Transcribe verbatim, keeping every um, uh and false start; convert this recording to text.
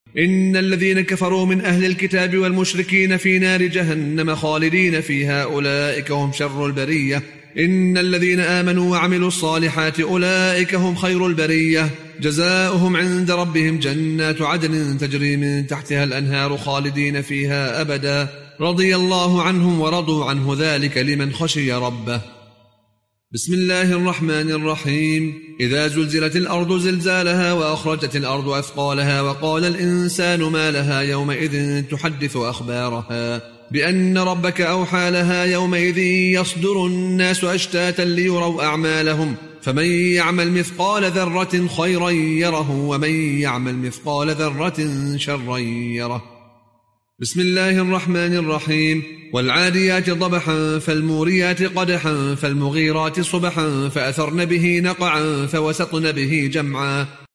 إن الذين كفروا من أهل الكتاب والمشركين في نار جهنم خالدين فيها أولئك هم شر البرية. إن الذين آمنوا وعملوا الصالحات أولئك هم خير البرية، جزاؤهم عند ربهم جنات عدن تجري من تحتها الأنهار خالدين فيها أبدا، رضي الله عنهم ورضوا عنه، ذلك لمن خشي ربه. بسم الله الرحمن الرحيم. إذا زلزلت الأرض زلزالها وأخرجت الأرض أثقالها وقال الإنسان ما لها يومئذ تحدث أخبارها بأن ربك أوحى لها يومئذ يصدر الناس أشتاتا ليروا أعمالهم، فمن يعمل مثقال ذرة خيرا يره ومن يعمل مثقال ذرة شرا يره. بسم الله الرحمن الرحيم. والعاديات ضبحا فالموريات قدحا فالمغيرات صبحا فأثرن به نقعا فوسطن به جمعا